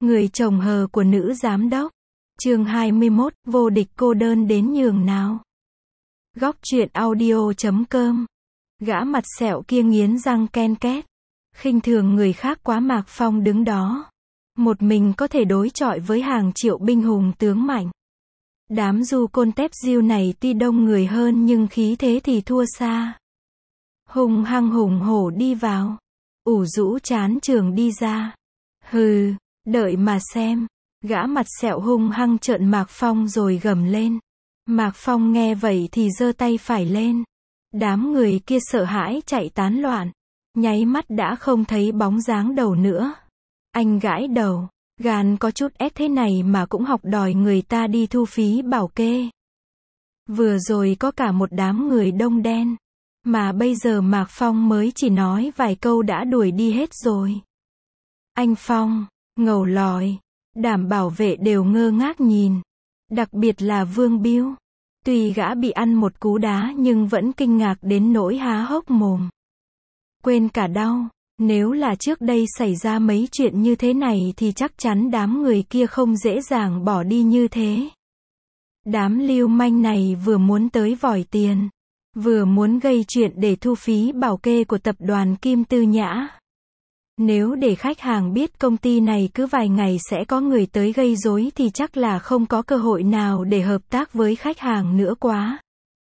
Người chồng hờ của nữ giám đốc. Chương 21, vô địch cô đơn đến nhường nào. Góc truyện audio.com. Gã mặt sẹo kia nghiến răng ken két. Khinh thường người khác quá. Mạc Phong đứng đó. Một mình có thể đối chọi với hàng triệu binh hùng tướng mạnh. Đám du côn tép diêu này tuy đông người hơn nhưng khí thế thì thua xa. Hùng hăng hùng hổ đi vào. Ủ rũ chán trường đi ra. Hừ, đợi mà xem. Gã mặt sẹo hung hăng trợn Mạc Phong rồi gầm lên. Mạc Phong nghe vậy thì giơ tay phải lên. Đám người kia sợ hãi chạy tán loạn. Nháy mắt đã không thấy bóng dáng đầu nữa. Anh gãi đầu. Gan có chút ép thế này mà cũng học đòi người ta đi thu phí bảo kê. Vừa rồi có cả một đám người đông đen. Mà bây giờ Mạc Phong mới chỉ nói vài câu đã đuổi đi hết rồi. Anh Phong, ngầu lòi. Đảm bảo vệ đều ngơ ngác nhìn. Đặc biệt là Vương Biêu. Tuy gã bị ăn một cú đá nhưng vẫn kinh ngạc đến nỗi há hốc mồm. Quên cả đau. Nếu là trước đây xảy ra mấy chuyện như thế này thì chắc chắn đám người kia không dễ dàng bỏ đi như thế. Đám lưu manh này vừa muốn tới vòi tiền, vừa muốn gây chuyện để thu phí bảo kê của tập đoàn Kim Tư Nhã. Nếu để khách hàng biết công ty này cứ vài ngày sẽ có người tới gây rối thì chắc là không có cơ hội nào để hợp tác với khách hàng nữa quá.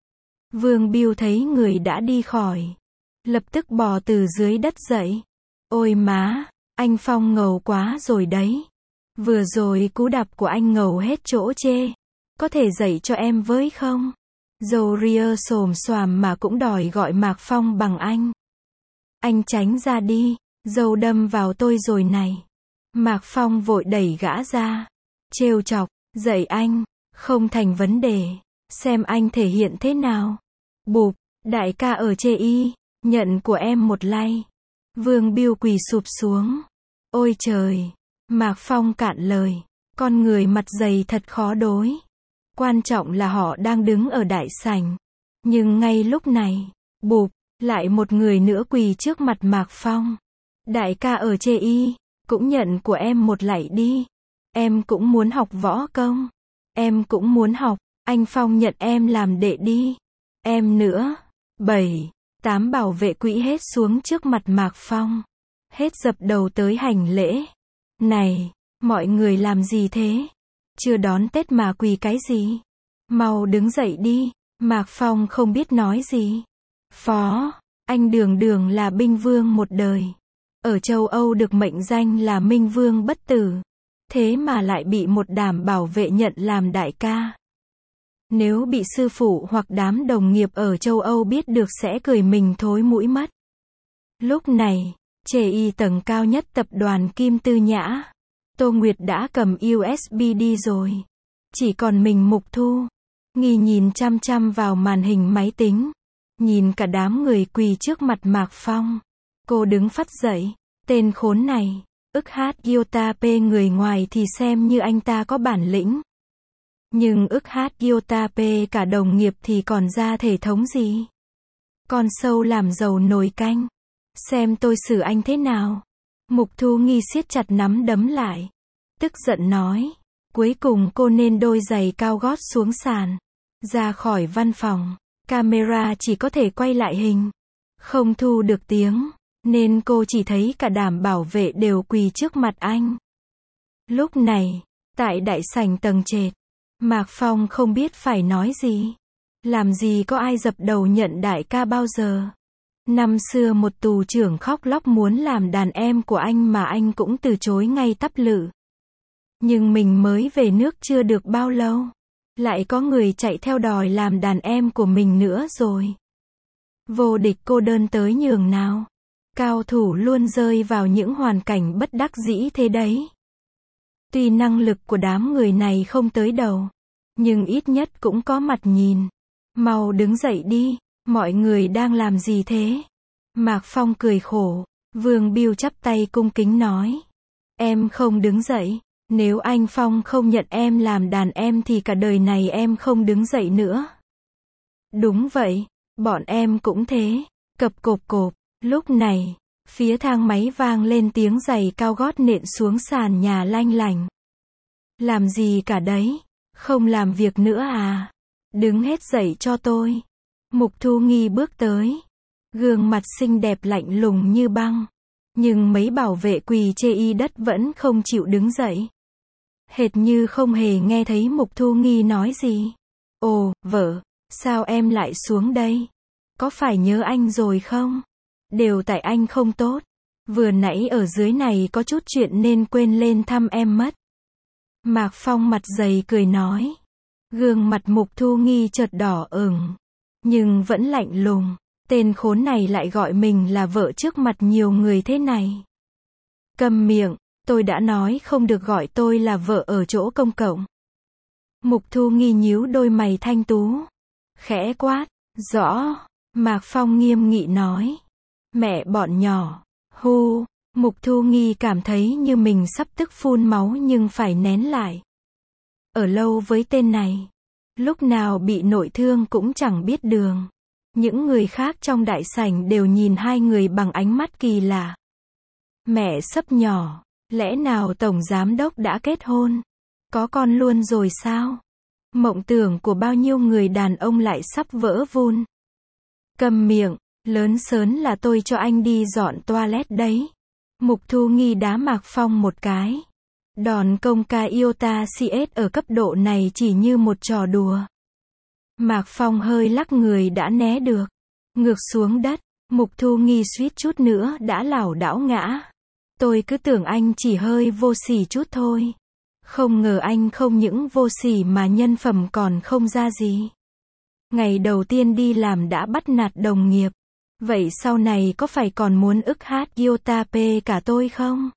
Vương Biêu thấy người đã đi khỏi. Lập tức bò từ dưới đất dậy. Ôi má, anh Phong ngầu quá rồi đấy. Vừa rồi cú đạp của anh ngầu hết chỗ chê. Có thể dạy cho em với không? Dâu ria xồm xoàm mà cũng đòi gọi Mạc Phong bằng anh. Anh tránh ra đi, dâu đâm vào tôi rồi này. Mạc Phong vội đẩy gã ra. Trêu chọc, dạy anh, không thành vấn đề. Xem anh thể hiện thế nào. Bụp, đại ca ở chê y. Nhận của em một like. Vương Biêu quỳ sụp xuống. Ôi trời. Mạc Phong cạn lời. Con người mặt dày thật khó đối. Quan trọng là họ đang đứng ở đại sảnh. Nhưng ngay lúc này, bụp, lại một người nữa quỳ trước mặt Mạc Phong. Đại ca ở chê y, cũng nhận của em một lạy đi. Em cũng muốn học võ công. Em cũng muốn học. Anh Phong nhận em làm đệ đi. Em nữa. 7, 8 bảo vệ quỹ hết xuống trước mặt Mạc Phong. Hết dập đầu tới hành lễ. Này, mọi người làm gì thế? Chưa đón Tết mà quỳ cái gì? Mau đứng dậy đi. Mạc Phong không biết nói gì. Phó, anh đường đường là binh vương một đời. Ở châu Âu được mệnh danh là Minh Vương bất tử. Thế mà lại bị một đám bảo vệ nhận làm đại ca. Nếu bị sư phụ hoặc đám đồng nghiệp ở châu Âu biết được sẽ cười mình thối mũi mất. Lúc này, chê y tầng cao nhất tập đoàn Kim Tư Nhã. Tô Nguyệt đã cầm USB đi rồi. Chỉ còn mình Mục Thu. Nghi nhìn chăm chăm vào màn hình máy tính. Nhìn cả đám người quỳ trước mặt Mạc Phong. Cô đứng phắt dậy. Tên khốn này. Ức hát Yotape người ngoài thì xem như anh ta có bản lĩnh. Nhưng ức hát Yotape cả đồng nghiệp thì còn ra thể thống gì? Con sâu làm dầu nồi canh. Xem tôi xử anh thế nào? Mục Thu Nghi siết chặt nắm đấm lại. Tức giận nói. Cuối cùng cô nên đôi giày cao gót xuống sàn. Ra khỏi văn phòng. Camera chỉ có thể quay lại hình. Không thu được tiếng. Nên cô chỉ thấy cả đám bảo vệ đều quỳ trước mặt anh. Lúc này, tại đại sảnh tầng trệt. Mạc Phong không biết phải nói gì. Làm gì có ai dập đầu nhận đại ca bao giờ. Năm xưa một tù trưởng khóc lóc muốn làm đàn em của anh mà anh cũng từ chối ngay tắp lự. Nhưng mình mới về nước chưa được bao lâu. Lại có người chạy theo đòi làm đàn em của mình nữa rồi. Vô địch cô đơn tới nhường nào. Cao thủ luôn rơi vào những hoàn cảnh bất đắc dĩ thế đấy. Tuy năng lực của đám người này không tới đầu, nhưng ít nhất cũng có mặt nhìn. Mau đứng dậy đi, mọi người đang làm gì thế? Mạc Phong cười khổ. Vương Biêu chắp tay cung kính nói. Em không đứng dậy. Nếu anh Phong không nhận em làm đàn em thì cả đời này em không đứng dậy nữa. Đúng vậy, bọn em cũng thế. Cộp cộp cộp. Lúc này, Phía thang máy vang lên tiếng giày cao gót nện xuống sàn nhà lanh lành. Làm gì cả đấy? Không làm việc nữa à? Đứng hết dậy cho tôi. Mục Thu Nghi bước tới. Gương mặt xinh đẹp lạnh lùng như băng. Nhưng mấy bảo vệ quỳ chê y đất vẫn không chịu đứng dậy. Hệt như không hề nghe thấy Mục Thu Nghi nói gì. Ồ, vợ, sao em lại xuống đây? Có phải nhớ anh rồi không? Đều tại anh không tốt. Vừa nãy ở dưới này có chút chuyện nên quên lên thăm em mất. Mạc Phong mặt dày cười nói. Gương mặt Mục Thu Nghi chợt đỏ ửng. Nhưng vẫn lạnh lùng. Tên khốn này lại gọi mình là vợ trước mặt nhiều người thế này. Câm miệng, tôi đã nói không được gọi tôi là vợ ở chỗ công cộng. Mục Thu Nghi nhíu đôi mày thanh tú. Khẽ quát. Rõ. Mạc Phong nghiêm nghị nói. Mẹ bọn nhỏ. Hu. Mục Thu Nghi cảm thấy như mình sắp tức phun máu nhưng phải nén lại. Ở lâu với tên này. Lúc nào bị nội thương cũng chẳng biết đường. Những người khác trong đại sảnh đều nhìn hai người bằng ánh mắt kỳ lạ. Mẹ sấp nhỏ. Lẽ nào tổng giám đốc đã kết hôn? Có con luôn rồi sao? Mộng tưởng của bao nhiêu người đàn ông lại sắp vỡ vun. Câm miệng, lớn sớn là tôi cho anh đi dọn toilet đấy. Mục Thu Nghi đá Mạc Phong một cái. Đòn công ca Iota CS ở cấp độ này chỉ như một trò đùa. Mạc Phong hơi lắc người đã né được. Ngược xuống đất, Mục Thu Nghi suýt chút nữa đã lảo đảo ngã. Tôi cứ tưởng anh chỉ hơi vô sỉ chút thôi. Không ngờ anh không những vô sỉ mà nhân phẩm còn không ra gì. Ngày đầu tiên đi làm đã bắt nạt đồng nghiệp. Vậy sau này có phải còn muốn ức hát Iota P cả tôi không?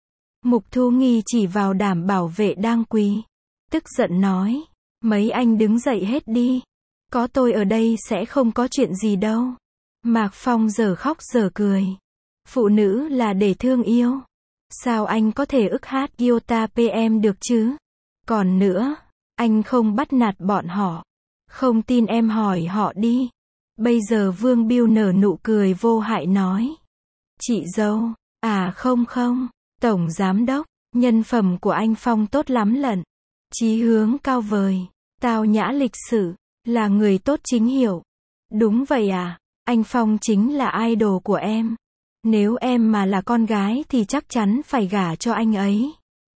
Mục Thu Nghi chỉ vào đảm bảo vệ đang quỳ. Tức giận nói. Mấy anh đứng dậy hết đi. Có tôi ở đây sẽ không có chuyện gì đâu. Mạc Phong giờ khóc giờ cười. Phụ nữ là để thương yêu. Sao anh có thể ức hát Iota PM được chứ? Còn nữa, anh không bắt nạt bọn họ. Không tin em hỏi họ đi. Bây giờ Vương Biêu nở nụ cười vô hại nói. Chị dâu, à không, Tổng Giám Đốc, nhân phẩm của anh Phong tốt lắm lận. Chí hướng cao vời, tao nhã lịch sự, là người tốt chính hiệu. Đúng vậy à, anh Phong chính là idol của em. Nếu em mà là con gái thì chắc chắn phải gả cho anh ấy.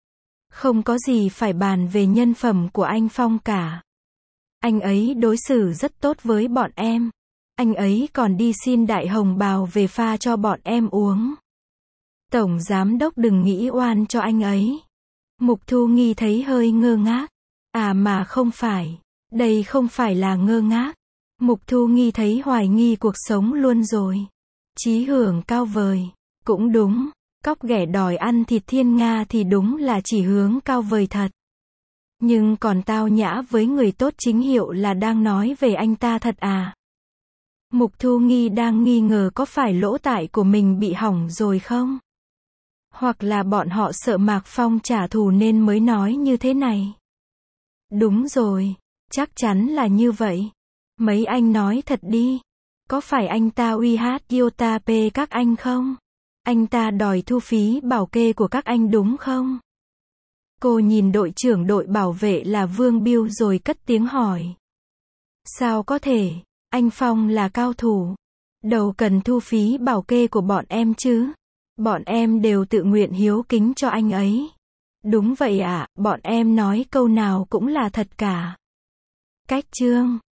Không có gì phải bàn về nhân phẩm của anh Phong cả. Anh ấy đối xử rất tốt với bọn em. Anh ấy còn đi xin đại hồng bào về pha cho bọn em uống. Tổng Giám Đốc đừng nghĩ oan cho anh ấy. Mục Thu Nghi thấy hơi ngơ ngác. À mà không phải. Đây không phải là ngơ ngác. Mục Thu Nghi thấy hoài nghi cuộc sống luôn rồi. Chí hướng cao vời. Cũng đúng. Cóc ghẻ đòi ăn thịt thiên nga thì đúng là chỉ hướng cao vời thật. Nhưng còn tao nhã với người tốt chính hiệu là đang nói về anh ta thật à? Mục Thu Nghi đang nghi ngờ có phải lỗ tai của mình bị hỏng rồi không? Hoặc là bọn họ sợ Mạc Phong trả thù nên mới nói như thế này. Đúng rồi, chắc chắn là như vậy. Mấy anh nói thật đi. Có phải anh ta uy hát Iota P các anh không? Anh ta đòi thu phí bảo kê của các anh đúng không? Cô nhìn đội trưởng đội bảo vệ là Vương Biêu rồi cất tiếng hỏi. Sao có thể? Anh Phong là cao thủ. Đâu cần thu phí bảo kê của bọn em chứ. Bọn em đều tự nguyện hiếu kính cho anh ấy. Đúng vậy ạ, bọn em nói câu nào cũng là thật cả. Cách chương